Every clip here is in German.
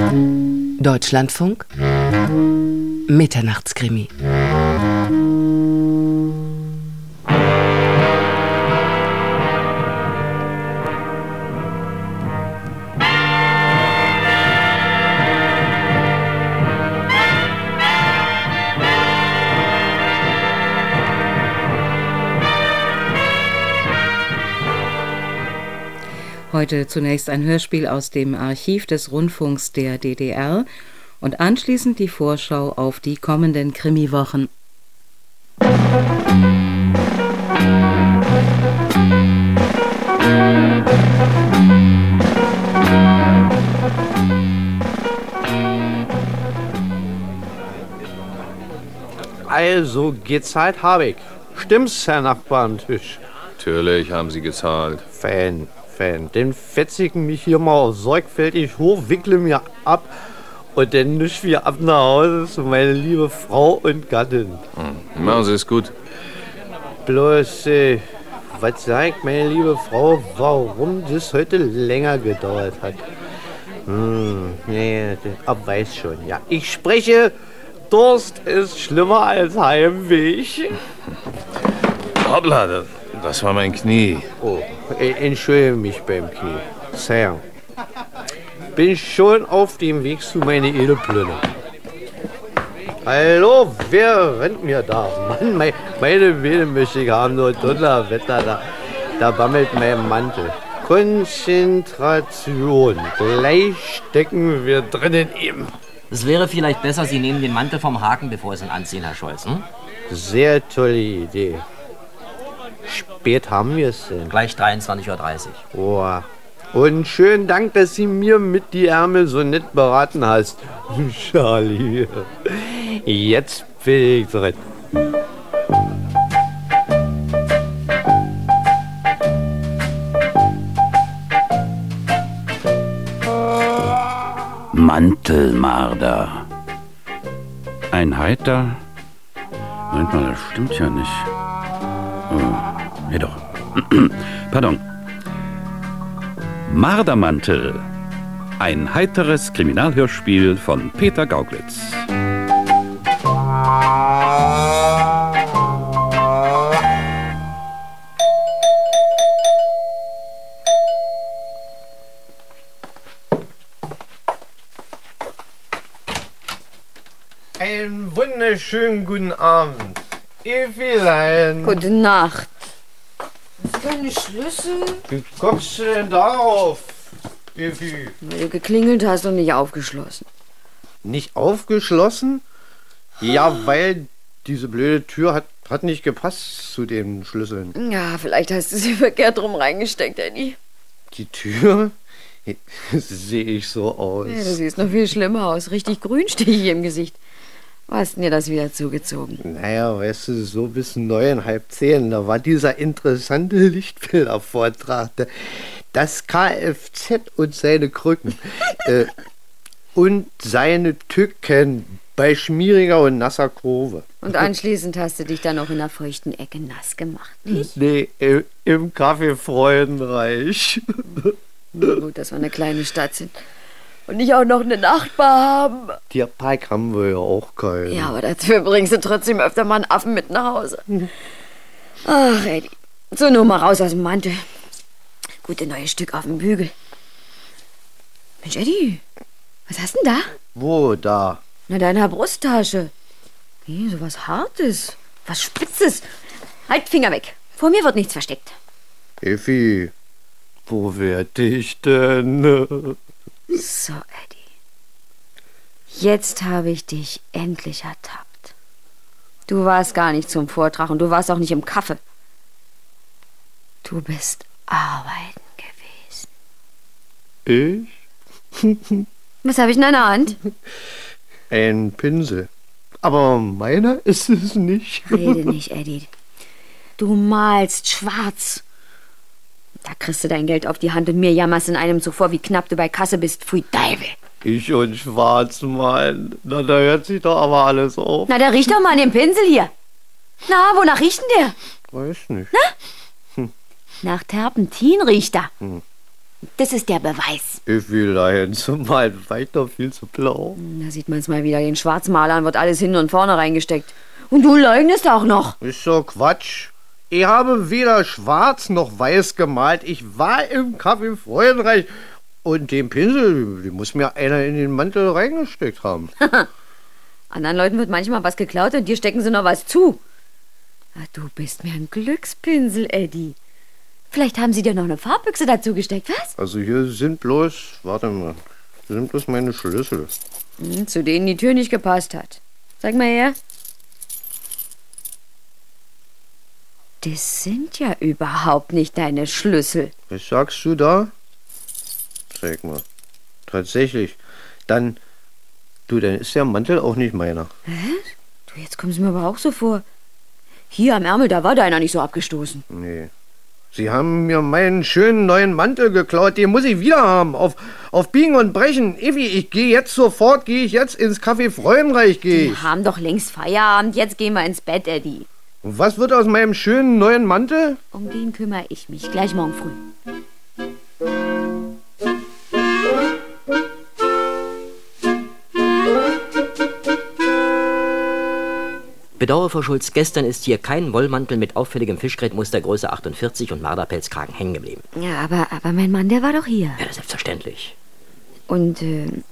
Deutschlandfunk Mitternachtskrimi. Heute zunächst ein Hörspiel aus dem Archiv des Rundfunks der DDR und anschließend die Vorschau auf die kommenden Krimiwochen. Also, gezahlt habe ich. Stimmt's, Herr Nachbar am Tisch? Natürlich haben Sie gezahlt. Fan. Den fetzigen mich hier mal sorgfältig hoch, wickle mir ab und dann nisch wir ab nach Hause zu meiner liebe Frau und Gattin. Machen Sie es gut. Bloß, was sagt meine liebe Frau, warum das heute länger gedauert hat? Nee, weiß schon, ja. Ich spreche, Durst ist schlimmer als Heimweg. Hoppla, das war mein Knie. Oh, entschuldige mich beim Knie. Sir. Bin schon auf dem Weg zu meiner Edelplünne. Hallo, wer rennt mir da? Mann, meine Beine möchte ich haben, nur Donnerwetter, da bammelt mein Mantel. Konzentration. Gleich stecken wir drinnen eben. Es wäre vielleicht besser, Sie nehmen den Mantel vom Haken, bevor Sie ihn anziehen, Herr Scholz. Sehr tolle Idee. Spät haben wir es denn? Gleich 23:30 Uhr. Oh. Und schönen Dank, dass Sie mir mit die Ärmel so nett beraten hast. Charlie. Jetzt bin ich drin. Mantelmarder. Ein Heiter? Moment mal, das stimmt ja nicht. Oh, ja doch. Pardon. Mardermantel. Ein heiteres Kriminalhörspiel von Peter Gauglitz. Einen wunderschönen guten Abend. Evilein. Gute Nacht. Keine Schlüssel? Wie kommst du denn darauf, Evi? Weil du geklingelt hast und nicht aufgeschlossen. Nicht aufgeschlossen? Ja, weil diese blöde Tür hat nicht gepasst zu den Schlüsseln. Ja, vielleicht hast du sie verkehrt rum reingesteckt, Eddie. Die Tür? Sehe ich so aus? Ja, du siehst noch viel schlimmer aus. Richtig grünstichig im Gesicht. Wo hast denn dir das wieder zugezogen? Naja, weißt du, so bis 9, halb 10, da war dieser interessante Lichtbildervortrag. Das Kfz und seine Krücken. Und seine Tücken bei schmieriger und nasser Kurve. Und anschließend hast du dich dann auch in der feuchten Ecke nass gemacht, nicht? Nee, im Café Freudenreich. Na gut, dass wir eine kleine Stadt sind. Und nicht auch noch eine Nachbar haben. Tierpark haben wir ja auch keinen. Ja, aber dafür bringst du trotzdem öfter mal einen Affen mit nach Hause. Ach, Eddie. So, nur mal raus aus dem Mantel. Gute neue Stück auf dem Bügel. Mensch, Eddie, was hast denn da? Wo da? Na, deiner Brusttasche. Wie, so was Hartes. Was Spitzes. Halt, Finger weg. Vor mir wird nichts versteckt. Effi, wo werd ich denn? So, Eddie. Jetzt habe ich dich endlich ertappt. Du warst gar nicht zum Vortrag und du warst auch nicht im Kaffee. Du bist arbeiten gewesen. Ich? Was habe ich in deiner Hand? Ein Pinsel. Aber meiner ist es nicht. Rede nicht, Eddie. Du malst schwarz. Da kriegst du dein Geld auf die Hand und mir jammerst in einem zuvor, wie knapp du bei Kasse bist. Pfui Teufel. Ich und schwarz malen. Na, da hört sich doch aber alles auf. Na, da riech doch mal an dem Pinsel hier. Na, wonach riecht denn der? Weiß nicht. Na? Nach Terpentin riecht er. Das ist der Beweis. Ich will dahin zum Malen, war ich doch viel zu blau. Da sieht man es mal wieder. Den Schwarzmalern wird alles hinten und vorne reingesteckt. Und du leugnest auch noch. Ist so Quatsch. Ich habe weder schwarz noch weiß gemalt. Ich war im Café Freudenreich. Und den Pinsel, den muss mir einer in den Mantel reingesteckt haben. Anderen Leuten wird manchmal was geklaut und dir stecken sie noch was zu. Ach, du bist mir ein Glückspinsel, Eddie. Vielleicht haben sie dir noch eine Farbbüchse dazu gesteckt, was? Also hier sind bloß, warte mal, hier sind bloß meine Schlüssel. Zu denen die Tür nicht gepasst hat. Zeig mal her. Das sind ja überhaupt nicht deine Schlüssel. Was sagst du da? Zeig mal. Tatsächlich. Dann ist der Mantel auch nicht meiner. Hä? Du, jetzt kommst du mir aber auch so vor. Hier am Ärmel, da war deiner nicht so abgestoßen. Nee. Sie haben mir meinen schönen neuen Mantel geklaut. Den muss ich wieder haben. Auf Biegen und Brechen. Evi, ich gehe jetzt sofort, ins Café Freudenreich. Wir haben doch längst Feierabend. Jetzt gehen wir ins Bett, Eddie. Und was wird aus meinem schönen neuen Mantel? Um den kümmere ich mich. Gleich morgen früh. Bedauere, Frau Schulz, gestern ist hier kein Wollmantel mit auffälligem Fischgrätmuster Größe 48 und Marderpelzkragen hängen geblieben. Ja, aber mein Mann, der war doch hier. Ja, selbstverständlich. Und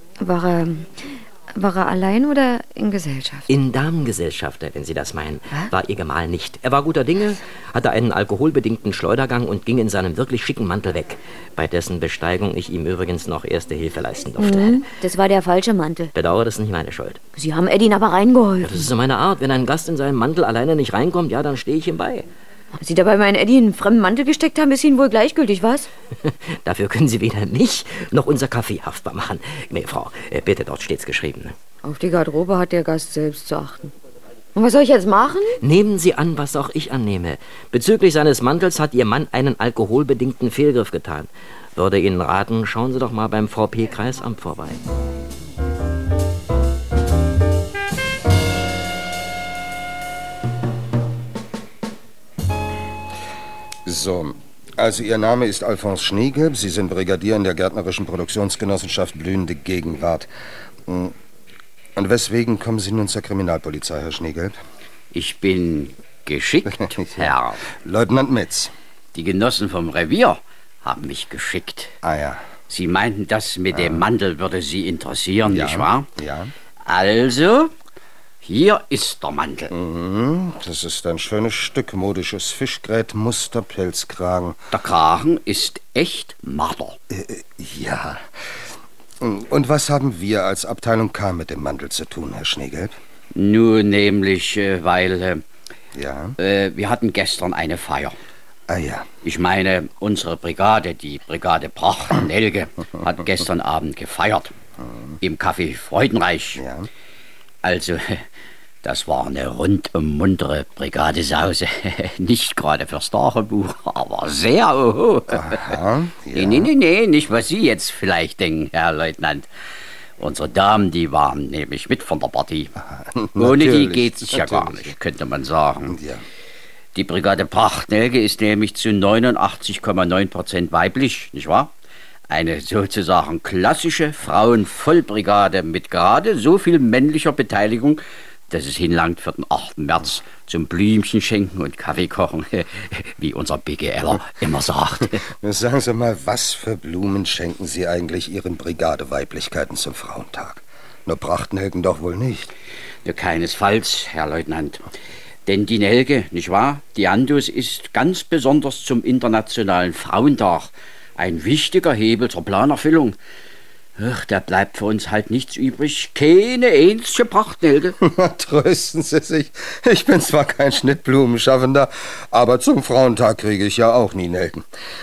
war er allein oder in Gesellschaft? In Damengesellschaft, wenn Sie das meinen, Was? war Ihr Gemahl nicht. Er war guter Dinge, hatte einen alkoholbedingten Schleudergang und ging in seinem wirklich schicken Mantel weg, bei dessen Besteigung ich ihm übrigens noch erste Hilfe leisten durfte. Das war der falsche Mantel. Bedauere, das ist nicht meine Schuld. Sie haben Eddie aber reingeholfen. Ja, das ist so meine Art. Wenn ein Gast in seinen Mantel alleine nicht reinkommt, ja, dann stehe ich ihm bei. Ob Sie dabei meinen Eddie in einen fremden Mantel gesteckt haben, ist Ihnen wohl gleichgültig, was? Dafür können Sie weder mich noch unser Café haftbar machen. Nee, Frau, bitte, dort steht's geschrieben. Ne? Auf die Garderobe hat der Gast selbst zu achten. Und was soll ich jetzt machen? Nehmen Sie an, was auch ich annehme. Bezüglich seines Mantels hat Ihr Mann einen alkoholbedingten Fehlgriff getan. Würde Ihnen raten, schauen Sie doch mal beim VP-Kreisamt vorbei. So, also Ihr Name ist Alphonse Schneegelb. Sie sind Brigadier in der Gärtnerischen Produktionsgenossenschaft Blühende Gegenwart. Und weswegen kommen Sie nun zur Kriminalpolizei, Herr Schneegelb? Ich bin geschickt, Herr. Leutnant Metz. Die Genossen vom Revier haben mich geschickt. Ah ja. Sie meinten, das mit dem Mantel würde Sie interessieren, Ja. nicht wahr? Ja. Also, hier ist der Mantel. Mhm, das ist ein schönes Stück modisches Fischgrätmuster, Pelzkragen. Der Kragen ist echt Marder. Ja. Und was haben wir als Abteilung K mit dem Mantel zu tun, Herr Schneegelb? Nun nämlich, weil Ja. wir hatten gestern eine Feier. Ah ja. Ich meine, unsere Brigade, die Brigade Bracht-Nelge, hat gestern Abend gefeiert. Im Café Freudenreich. Ja. Also, das war eine rundum muntere Brigadesause. Nicht gerade fürs Tagebuch, aber sehr, oho. Aha, ja. Nee, nicht was Sie jetzt vielleicht denken, Herr Leutnant. Unsere Damen, die waren nämlich mit von der Partie. Ohne die natürlich, geht's ja gar natürlich. nicht, könnte man sagen. Ja. Die Brigade Prachtnelke ist nämlich zu 89,9% weiblich, nicht wahr? Eine sozusagen klassische Frauenvollbrigade mit gerade so viel männlicher Beteiligung, dass es hinlangt für den 8. März zum Blümchen schenken und Kaffee kochen, wie unser BGLer immer sagt. Sagen Sie mal, was für Blumen schenken Sie eigentlich Ihren Brigadeweiblichkeiten zum Frauentag? Nur Prachtnelken doch wohl nicht. Ja, keinesfalls, Herr Leutnant. Denn die Nelke, nicht wahr? Die Andus ist ganz besonders zum Internationalen Frauentag ein wichtiger Hebel zur Planerfüllung. Ach, da bleibt für uns halt nichts übrig. Keine einzige Prachtnelke. Trösten Sie sich. Ich bin zwar kein Schnittblumenschaffender, aber zum Frauentag kriege ich ja auch nie Nelken.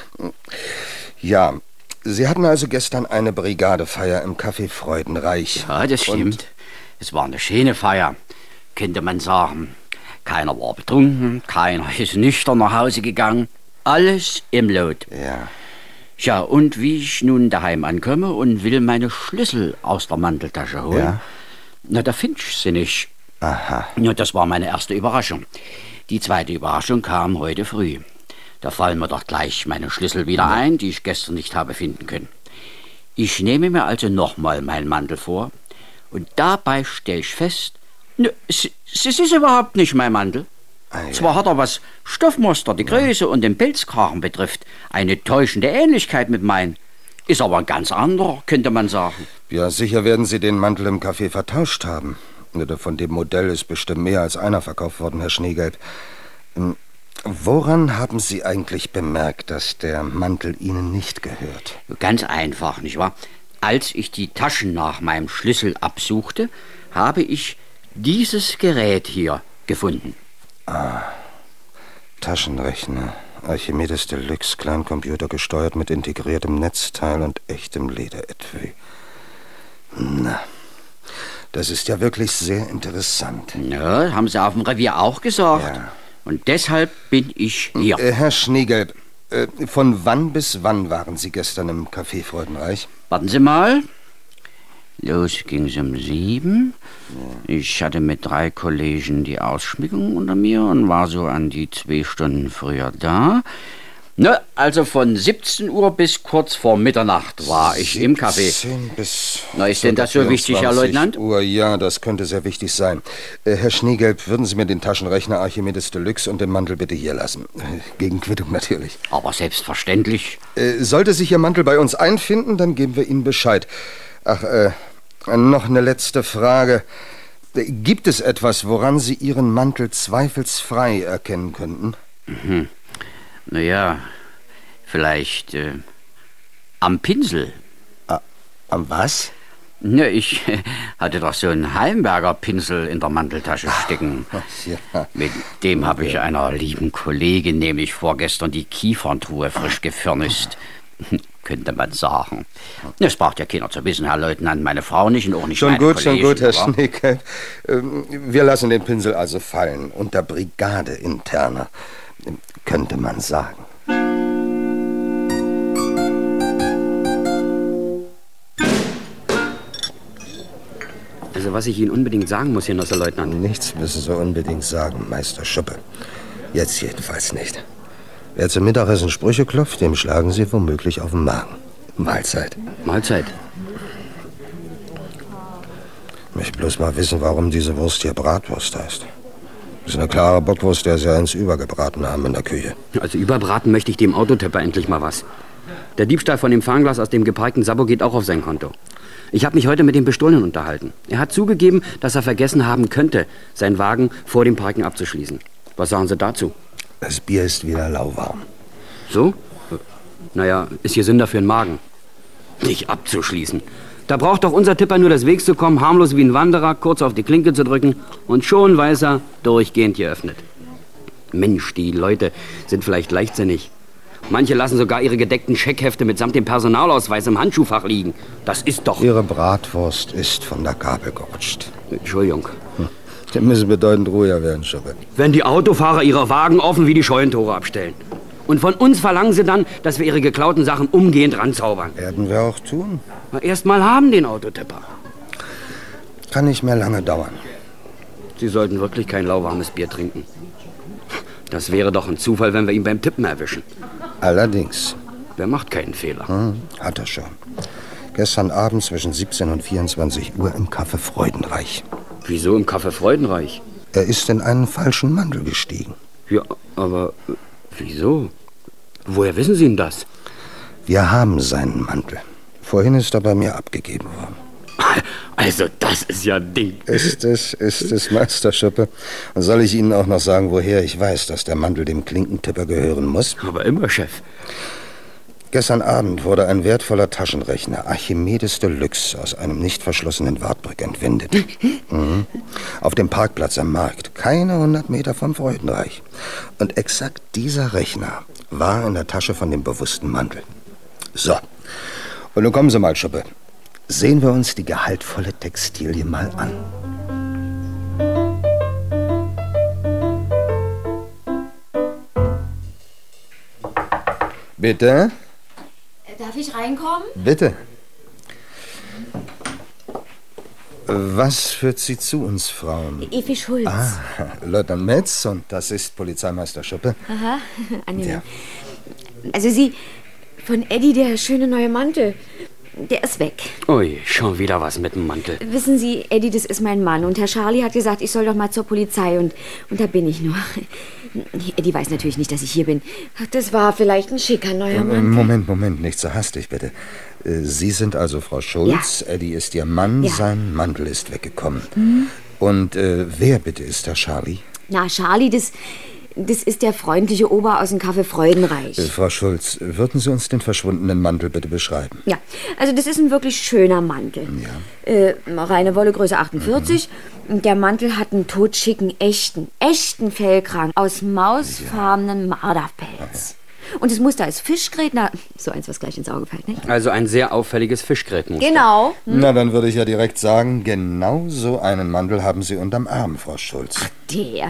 Ja, Sie hatten also gestern eine Brigadefeier im Café Freudenreich. Ja, das stimmt. Und Es war eine schöne Feier, könnte man sagen. Keiner war betrunken, keiner ist nüchtern nach Hause gegangen. Alles im Lot. ja. Ja, und wie ich nun daheim ankomme und will meine Schlüssel aus der Manteltasche holen, Ja. na, da find ich sie nicht. Aha. Ja, das war meine erste Überraschung. Die zweite Überraschung kam heute früh. Da fallen mir doch gleich meine Schlüssel wieder ein, die ich gestern nicht habe finden können. Ich nehme mir also nochmal meinen Mantel vor und dabei stelle ich fest, es ist überhaupt nicht mein Mantel. Zwar hat er, was Stoffmuster, die Größe und den Pelzkragen betrifft, eine täuschende Ähnlichkeit mit meinen. Ist aber ein ganz anderer, könnte man sagen. Ja, sicher werden Sie den Mantel im Café vertauscht haben. Von dem Modell ist bestimmt mehr als einer verkauft worden, Herr Schneegelb. Woran haben Sie eigentlich bemerkt, dass der Mantel Ihnen nicht gehört? Ganz einfach, nicht wahr? Als ich die Taschen nach meinem Schlüssel absuchte, habe ich dieses Gerät hier gefunden. Taschenrechner. Archimedes Deluxe, Kleincomputer gesteuert mit integriertem Netzteil und echtem Lederetui. Na, das ist ja wirklich sehr interessant. Ja, haben Sie auf dem Revier auch gesagt. Ja. Und deshalb bin ich hier. Herr Schneegelb, von wann bis wann waren Sie gestern im Café Freudenreich? Warten Sie mal. Los ging's um 7. Ich hatte mit 3 Kollegen die Ausschmückung unter mir und war so an die 2 Stunden früher da. Also von 17 Uhr bis kurz vor Mitternacht war ich im Café. 17 bis... Na, ist denn das so wichtig, Herr Leutnant? Uhr, ja, das könnte sehr wichtig sein. Herr Schneegelb, würden Sie mir den Taschenrechner Archimedes Deluxe und den Mantel bitte hier lassen? Gegen Quittung natürlich. Aber selbstverständlich. Sollte sich Ihr Mantel bei uns einfinden, dann geben wir Ihnen Bescheid. Noch eine letzte Frage. Gibt es etwas, woran Sie Ihren Mantel zweifelsfrei erkennen könnten? Naja, vielleicht am Pinsel. Am was? Na, ich hatte doch so einen Heimberger Pinsel in der Manteltasche stecken. Ja. Mit dem habe ich einer lieben Kollegin nämlich vorgestern die Kieferntruhe frisch gefirnist. Könnte man sagen. Es braucht ja keiner zu wissen, Herr Leutnant, meine Frau nicht und auch nicht meine Kollegen. Schon gut, Herr Schneegelb. Wir lassen den Pinsel also fallen. Unter Brigade interner, könnte man sagen. Also was ich Ihnen unbedingt sagen muss, Genosse Leutnant. Nichts müssen Sie unbedingt sagen, Meister Schuppe. Jetzt jedenfalls nicht. Wer zum Mittagessen Sprüche klopft, dem schlagen Sie womöglich auf den Magen. Mahlzeit. Mahlzeit. Ich möchte bloß mal wissen, warum diese Wurst hier Bratwurst heißt. Das ist eine klare Bockwurst, der Sie eins übergebraten haben in der Küche. Also überbraten möchte ich dem Autotepper endlich mal was. Der Diebstahl von dem Fernglas aus dem geparkten Sabo geht auch auf sein Konto. Ich habe mich heute mit dem Bestohlenen unterhalten. Er hat zugegeben, dass er vergessen haben könnte, seinen Wagen vor dem Parken abzuschließen. Was sagen Sie dazu? Das Bier ist wieder lauwarm. So? Naja, ist gesünder für den Magen. Nicht abzuschließen. Da braucht doch unser Tipper nur des Wegs zu kommen, harmlos wie ein Wanderer, kurz auf die Klinke zu drücken und schon weiß er, durchgehend geöffnet. Mensch, die Leute sind vielleicht leichtsinnig. Manche lassen sogar ihre gedeckten Scheckhefte mitsamt dem Personalausweis im Handschuhfach liegen. Das ist doch... Ihre Bratwurst ist von der Gabel gerutscht. Entschuldigung. Die müssen bedeutend ruhiger werden, Schuppe. Wenn die Autofahrer ihre Wagen offen wie die Scheunentore abstellen. Und von uns verlangen sie dann, dass wir ihre geklauten Sachen umgehend ranzaubern. Werden wir auch tun. Erst mal haben den Autotipper. Kann nicht mehr lange dauern. Sie sollten wirklich kein lauwarmes Bier trinken. Das wäre doch ein Zufall, wenn wir ihn beim Tippen erwischen. Allerdings. Wer macht keinen Fehler? Hat er schon. Gestern Abend zwischen 17 und 24 Uhr im Café Freudenreich. Wieso im Café Freudenreich? Er ist in einen falschen Mantel gestiegen. Ja, aber wieso? Woher wissen Sie denn das? Wir haben seinen Mantel. Vorhin ist er bei mir abgegeben worden. Also, das ist ja ein Ding. Ist es, Meister Schuppe. Und soll ich Ihnen auch noch sagen, woher ich weiß, dass der Mantel dem Klinkentipper gehören muss? Aber immer, Chef. Gestern Abend wurde ein wertvoller Taschenrechner, Archimedes Deluxe, aus einem nicht verschlossenen Wartburg entwendet. Auf dem Parkplatz am Markt, keine 100 Meter vom Freudenreich. Und exakt dieser Rechner war in der Tasche von dem bewussten Mantel. So, und nun kommen Sie mal, Schuppe. Sehen wir uns die gehaltvolle Textilie mal an. Bitte? Darf ich reinkommen? Bitte. Was führt Sie zu uns, Frauen? Evi Schulz. Leutnant Metz und das ist Polizeimeister Schuppe. Aha, angenehm. Ja. Also von Eddie, der schöne neue Mantel, der ist weg. Ui, schon wieder was mit dem Mantel. Wissen Sie, Eddie, das ist mein Mann. Und Herr Charlie hat gesagt, ich soll doch mal zur Polizei. Und da bin ich nur. Eddie weiß natürlich nicht, dass ich hier bin. Das war vielleicht ein schicker neuer Mantel. Moment, nicht so hastig, bitte. Sie sind also Frau Schulz, ja. Eddie ist Ihr Mann, ja. Sein Mantel ist weggekommen. Und wer bitte ist der Charlie? Na, Charlie, das ist der freundliche Ober aus dem Café Freudenreich. Frau Schulz, würden Sie uns den verschwundenen Mantel bitte beschreiben? Ja, also das ist ein wirklich schöner Mantel. Ja. Reine Wolle, Größe 48. Der Mantel hat einen totschicken, echten Fellkragen aus mausfarbenem Marderpelz. Und das Muster ist Fischgrätner. So eins, was gleich ins Auge fällt, nicht? Also ein sehr auffälliges Fischgrätmuster. Genau. Na, dann würde ich ja direkt sagen, genau so einen Mantel haben Sie unterm Arm, Frau Schulz. Ach, der.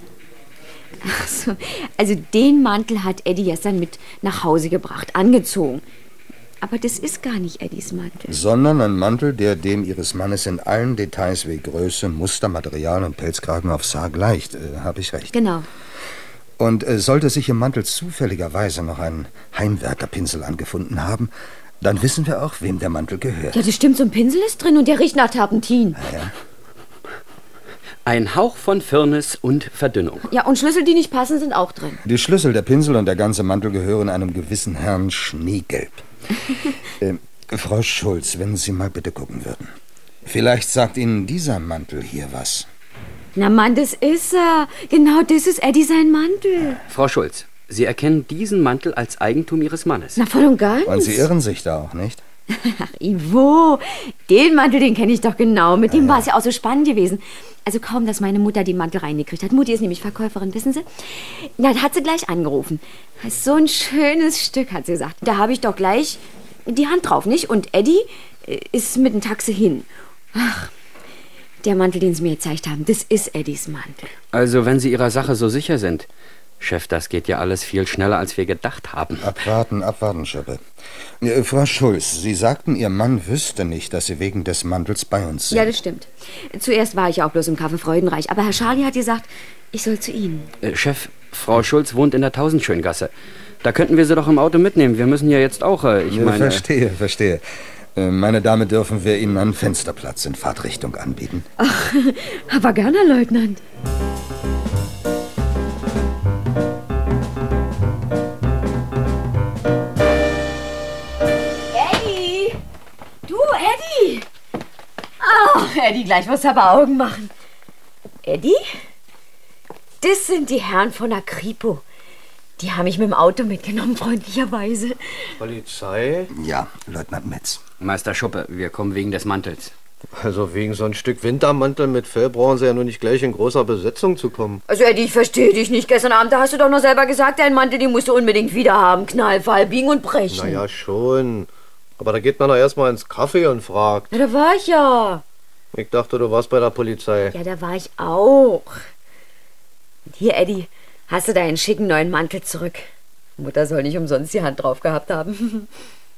Ach so. Also den Mantel hat Eddie gestern mit nach Hause gebracht, angezogen. Aber das ist gar nicht Eddies Mantel. Sondern ein Mantel, der dem Ihres Mannes in allen Details wie Größe, Muster, Material und Pelzkragen aufs Haar gleicht. Habe ich recht? Genau. Und sollte sich im Mantel zufälligerweise noch ein Heimwerkerpinsel angefunden haben, dann wissen wir auch, wem der Mantel gehört. Ja, das stimmt, so ein Pinsel ist drin und der riecht nach Terpentin. Ja. Ein Hauch von Firnis und Verdünnung. Ja, und Schlüssel, die nicht passen, sind auch drin. Die Schlüssel, der Pinsel und der ganze Mantel gehören einem gewissen Herrn Schneegelb. Frau Schulz, wenn Sie mal bitte gucken würden. Vielleicht sagt Ihnen dieser Mantel hier was. Na Mann, das ist er. Genau, das ist Eddie sein Mantel. Frau Schulz, Sie erkennen diesen Mantel als Eigentum Ihres Mannes. Na, voll und ganz. Und Sie irren sich da auch nicht? Ach, Ivo, den Mantel, den kenne ich doch genau. Mit dem war es ja auch so spannend gewesen. Also kaum, dass meine Mutter den Mantel reingekriegt hat. Mutti ist nämlich Verkäuferin, wissen Sie? Na, da hat sie gleich angerufen. Das ist so ein schönes Stück, hat sie gesagt. Da habe ich doch gleich die Hand drauf, nicht? Und Eddie ist mit dem Taxi hin. Ach, der Mantel, den Sie mir gezeigt haben, das ist Eddies Mantel. Also, wenn Sie Ihrer Sache so sicher sind. Chef, das geht ja alles viel schneller, als wir gedacht haben. Abwarten, Schuppe. Frau Schulz, Sie sagten, Ihr Mann wüsste nicht, dass Sie wegen des Mantels bei uns sind. Ja, das stimmt. Zuerst war ich auch bloß im Café Freudenreich, aber Herr Charlie hat gesagt, ich soll zu Ihnen. Chef, Frau Schulz wohnt in der Tausendschöngasse. Da könnten wir sie doch im Auto mitnehmen. Wir müssen ja jetzt auch, Verstehe. Meine Dame, dürfen wir Ihnen einen Fensterplatz in Fahrtrichtung anbieten? Ach, aber gerne, Herr Leutnant. Eddie! Du, Eddie! Ach, Eddie, gleich musst du aber Augen machen. Eddie? Das sind die Herren von der Kripo. Die haben mich mit dem Auto mitgenommen, freundlicherweise. Polizei? Ja, Leutnant Metz. Meister Schuppe, wir kommen wegen des Mantels. Also wegen so ein Stück Wintermantel mit Fell brauchen Sie ja nur nicht gleich in großer Besetzung zu kommen. Also Eddie, ich verstehe dich nicht. Gestern Abend, da hast du doch noch selber gesagt, deinen Mantel, den musst du unbedingt wieder haben. Knallfall, biegen und brechen. Naja, schon. Aber da geht man doch erstmal ins Café und fragt. Ja, da war ich ja. Ich dachte, du warst bei der Polizei. Ja, da war ich auch. Und hier, Eddie, hast du deinen schicken neuen Mantel zurück. Mutter soll nicht umsonst die Hand drauf gehabt haben.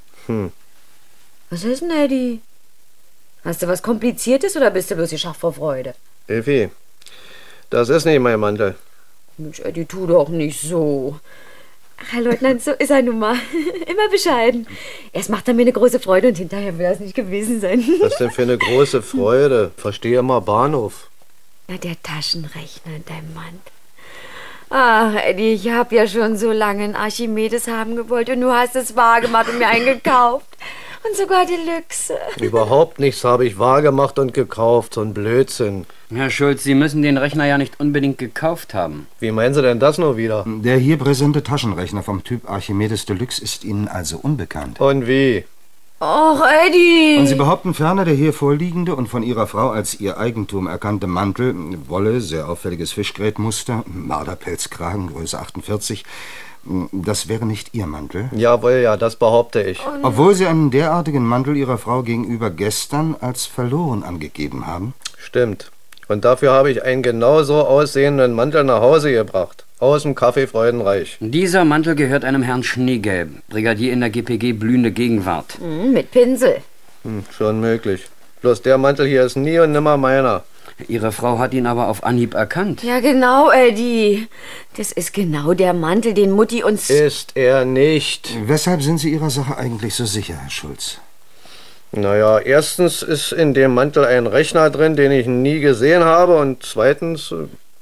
Was ist denn, Eddie? Hast du was Kompliziertes oder bist du bloß geschafft vor Freude? Effi, das ist nicht mein Mantel. Mensch, Eddie, tu doch nicht so. Ach, Herr Leutnant, so ist er nun mal. Immer bescheiden. Erst macht er mir eine große Freude und hinterher will er es nicht gewesen sein. Was denn für eine große Freude? Verstehe mal Bahnhof. Na, der Taschenrechner in deinem Mantel. Ach, Eddie, ich hab ja schon so lange einen Archimedes haben gewollt und du hast es wahr gemacht und mir eingekauft. Und sogar Deluxe. Überhaupt nichts habe ich wahr gemacht und gekauft, so ein Blödsinn. Herr Schulz, Sie müssen den Rechner ja nicht unbedingt gekauft haben. Wie meinen Sie denn das nur wieder? Der hier präsente Taschenrechner vom Typ Archimedes Deluxe ist Ihnen also unbekannt. Und wie? Och, Eddie! Und Sie behaupten ferner, der hier vorliegende und von Ihrer Frau als Ihr Eigentum erkannte Mantel, Wolle, sehr auffälliges Fischgrätmuster, Marderpelzkragen, Größe 48, das wäre nicht Ihr Mantel? Jawohl, ja, das behaupte ich. Obwohl Sie einen derartigen Mantel Ihrer Frau gegenüber gestern als verloren angegeben haben? Stimmt. Und dafür habe ich einen genauso aussehenden Mantel nach Hause gebracht. Aus dem Café Freudenreich. Dieser Mantel gehört einem Herrn Schneegelb, Brigadier in der GPG Blühende Gegenwart. Mit Pinsel. Schon möglich. Bloß der Mantel hier ist nie und nimmer meiner. Ihre Frau hat ihn aber auf Anhieb erkannt. Ja, genau, Eddie. Das ist genau der Mantel, den Mutti uns... Ist er nicht. Weshalb sind Sie Ihrer Sache eigentlich so sicher, Herr Schulz? Naja, erstens ist in dem Mantel ein Rechner drin, den ich nie gesehen habe. Und zweitens,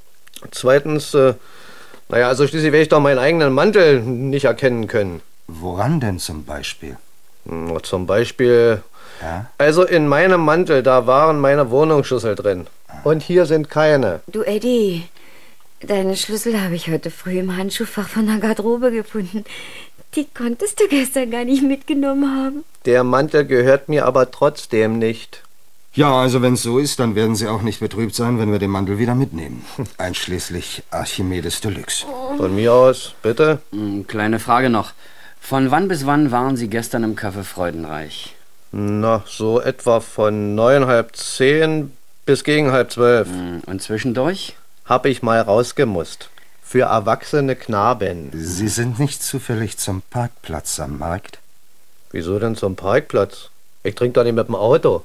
naja, also schließlich werde ich doch meinen eigenen Mantel nicht erkennen können. Woran denn zum Beispiel? Na, zum Beispiel... Ja? Also in meinem Mantel, da waren meine Wohnungsschlüssel drin. Und hier sind keine. Du, Eddie, deine Schlüssel habe ich heute früh im Handschuhfach von der Garderobe gefunden. Die konntest du gestern gar nicht mitgenommen haben. Der Mantel gehört mir aber trotzdem nicht. Ja, also wenn es so ist, dann werden Sie auch nicht betrübt sein, wenn wir den Mantel wieder mitnehmen. Einschließlich Archimedes Deluxe. Von mir aus, bitte. Kleine Frage noch. Von wann bis wann waren Sie gestern im Café Freudenreich? Na, so etwa von 9, halb 10 bis gegen 11:30. Und zwischendurch? Hab ich mal rausgemusst. Für erwachsene Knaben. Sie sind nicht zufällig zum Parkplatz am Markt? Wieso denn zum Parkplatz? Ich trinke doch nicht mit dem Auto.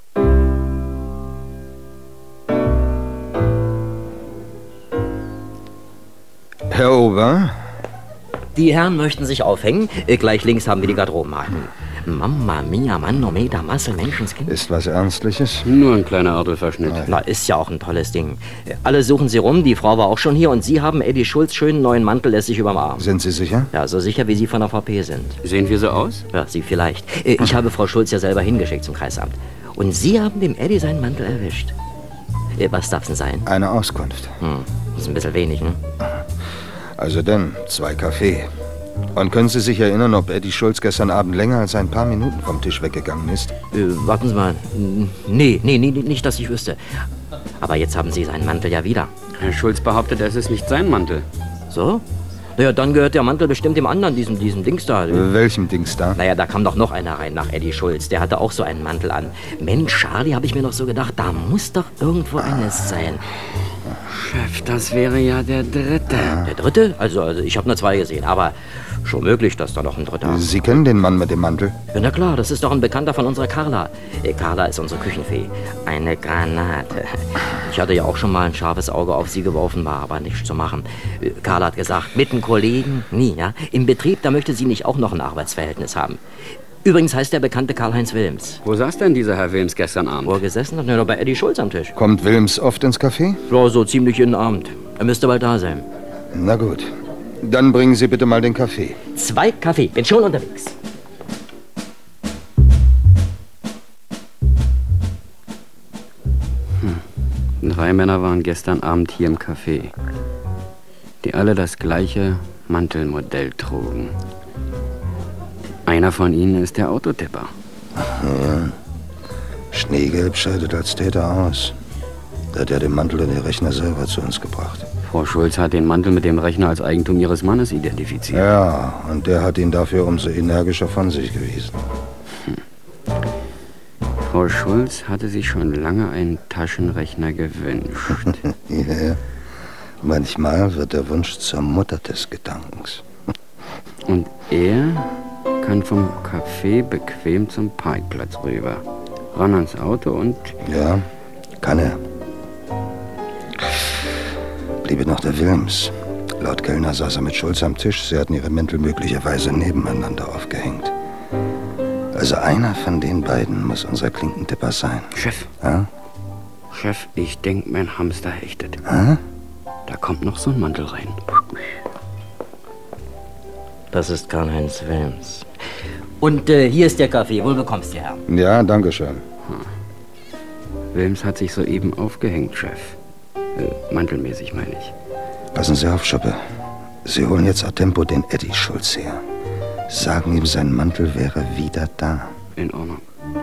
Herr Ober? Die Herren möchten sich aufhängen. Gleich links haben wir die Garderobenhaken. Mama mia, Manometer, Masse, Menschenskind. Ist was Ernstliches? Nur ein kleiner Adlerverschnitt. Na, ist ja auch ein tolles Ding. Alle suchen Sie rum, die Frau war auch schon hier und Sie haben Eddie Schulz schönen neuen Mantel lässig überm Arm. Sind Sie sicher? Ja, so sicher wie Sie von der VP sind. Sehen wir so aus? Ja, Sie vielleicht. Ich habe Frau Schulz ja selber hingeschickt zum Kreisamt. Und Sie haben dem Eddie seinen Mantel erwischt. Was darf's denn sein? Eine Auskunft. Das ist ein bisschen wenig, ne? Also denn, 2 Kaffee. Und können Sie sich erinnern, ob Eddie Schulz gestern Abend länger als ein paar Minuten vom Tisch weggegangen ist? Warten Sie mal. Nee, nicht, dass ich wüsste. Aber jetzt haben Sie seinen Mantel ja wieder. Herr Schulz behauptet, es ist nicht sein Mantel. So? Naja, dann gehört der Mantel bestimmt dem anderen, diesem Dings da. Welchem Dings da? Naja, da kam doch noch einer rein nach Eddie Schulz. Der hatte auch so einen Mantel an. Mensch, Charlie, habe ich mir noch so gedacht, da muss doch irgendwo eines sein. Chef, das wäre ja der dritte. Der dritte? Also ich habe nur 2 gesehen, aber schon möglich, dass da noch ein dritter... Sie kennen den Mann mit dem Mantel? Ja, na klar, das ist doch ein Bekannter von unserer Carla. Carla ist unsere Küchenfee. Eine Granate. Ich hatte ja auch schon mal ein scharfes Auge auf sie geworfen, war aber nichts zu machen. Carla hat gesagt, mit einem Kollegen, nie, ja? Im Betrieb, da möchte sie nicht auch noch ein Arbeitsverhältnis haben. Übrigens heißt der Bekannte Karl-Heinz Wilms. Wo saß denn dieser Herr Wilms gestern Abend? Wo er gesessen hat? Ja, bei Eddie Schulz am Tisch. Kommt Wilms oft ins Café? Ja, so ziemlich jeden Abend. Er müsste bald da sein. Na gut. Dann bringen Sie bitte mal den Kaffee. 2 Kaffee, bin schon unterwegs. Drei Männer waren gestern Abend hier im Café, die alle das gleiche Mantelmodell trugen. Einer von ihnen ist der Autotipper. Ja. Schneegelb scheidet als Täter aus. Da hat er den Mantel und den Rechner selber zu uns gebracht. Frau Schulz hat den Mantel mit dem Rechner als Eigentum ihres Mannes identifiziert. Ja, und der hat ihn dafür umso energischer von sich gewiesen. Frau Schulz hatte sich schon lange einen Taschenrechner gewünscht. Ja, manchmal wird der Wunsch zur Mutter des Gedankens. Und er kann vom Café bequem zum Parkplatz rüber. Ran ans Auto und... Ja, kann er. Bliebe noch der Wilms. Laut Kellner saß er mit Schulz am Tisch. Sie hatten ihre Mäntel möglicherweise nebeneinander aufgehängt. Also einer von den beiden muss unser Klinkentipper sein. Chef. Ja? Chef, ich denke, mein Hamster hechtet. Hä? Da kommt noch so ein Mantel rein. Das ist Karl-Heinz Wilms. Und hier ist der Kaffee. Wohl bekommst du, Herr. Ja, danke schön. Wilms hat sich soeben aufgehängt, Chef. Mantelmäßig, meine ich. Passen Sie auf, Schoppe. Sie holen jetzt a tempo den Eddie Schulz her. Sagen ihm, sein Mantel wäre wieder da. In Ordnung.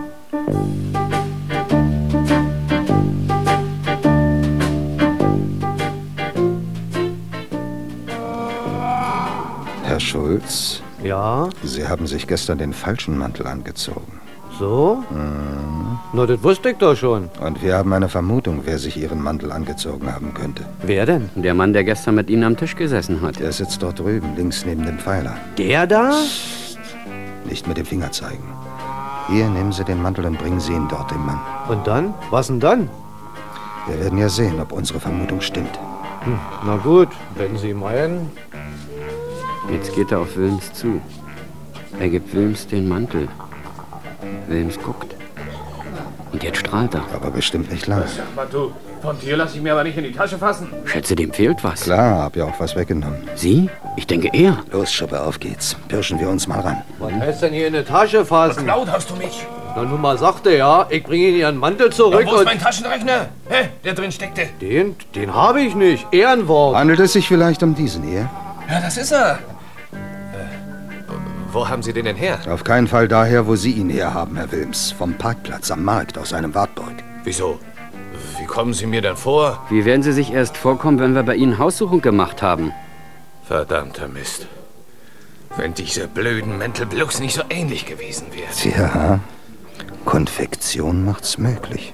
Herr Schulz? Ja? Sie haben sich gestern den falschen Mantel angezogen. So? Na, das wusste ich doch schon. Und wir haben eine Vermutung, wer sich Ihren Mantel angezogen haben könnte. Wer denn? Der Mann, der gestern mit Ihnen am Tisch gesessen hat. Der sitzt dort drüben, links neben dem Pfeiler. Der da? Nicht mit dem Finger zeigen. Hier, nehmen Sie den Mantel und bringen Sie ihn dort dem Mann. Und dann? Was denn dann? Wir werden ja sehen, ob unsere Vermutung stimmt. Na gut, wenn Sie meinen. Jetzt geht er auf Wilms zu. Er gibt Wilms den Mantel. Wilms guckt. Und jetzt strahlt er. Aber bestimmt nicht lang. Sag mal, du, von dir lass ich mir aber nicht in die Tasche fassen. Schätze, dem fehlt was. Klar, hab ja auch was weggenommen. Sie? Ich denke er. Los, Schuppe, auf geht's. Pirschen wir uns mal ran. Was heißt denn hier in die Tasche fassen? Laut hast du mich. Na, nun mal sagte ja, ich bringe Ihnen Ihren Mantel zurück Wo ist und... mein Taschenrechner? Hä? Der drin steckte. Den habe ich nicht. Ehrenwort. Handelt es sich vielleicht um diesen hier? Ja, das ist er. Wo haben Sie den denn her? Auf keinen Fall daher, wo Sie ihn herhaben, Herr Wilms. Vom Parkplatz am Markt aus einem Wartburg. Wieso? Wie kommen Sie mir denn vor? Wie werden Sie sich erst vorkommen, wenn wir bei Ihnen Haussuchung gemacht haben? Verdammter Mist. Wenn diese blöden Mäntel bloß nicht so ähnlich gewesen wären. Tja, Konfektion macht's möglich.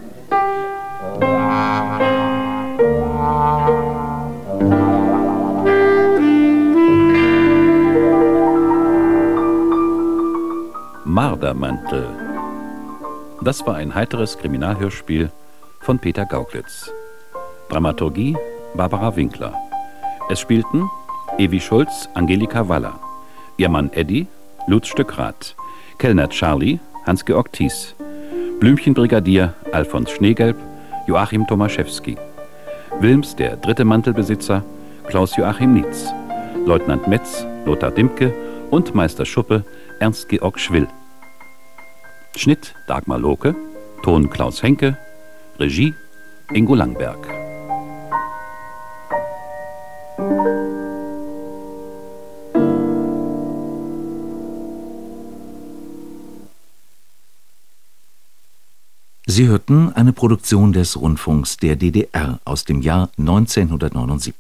Mardermantel. Das war ein heiteres Kriminalhörspiel von Peter Gauglitz. Dramaturgie Barbara Winkler. Es spielten Evi Schulz, Angelika Waller, ihr Mann Eddie, Lutz Stückrath, Kellner Charlie, Hans-Georg Thies, Blümchenbrigadier Alfons Schneegelb, Joachim Tomaszewski, Wilms, der dritte Mantelbesitzer, Klaus-Joachim Nietz, Leutnant Metz, Lothar Dimke und Meister Schuppe, Ernst-Georg Schwill. Schnitt Dagmar Lohke, Ton Klaus Henke, Regie Ingo Langberg. Sie hörten eine Produktion des Rundfunks der DDR aus dem Jahr 1979.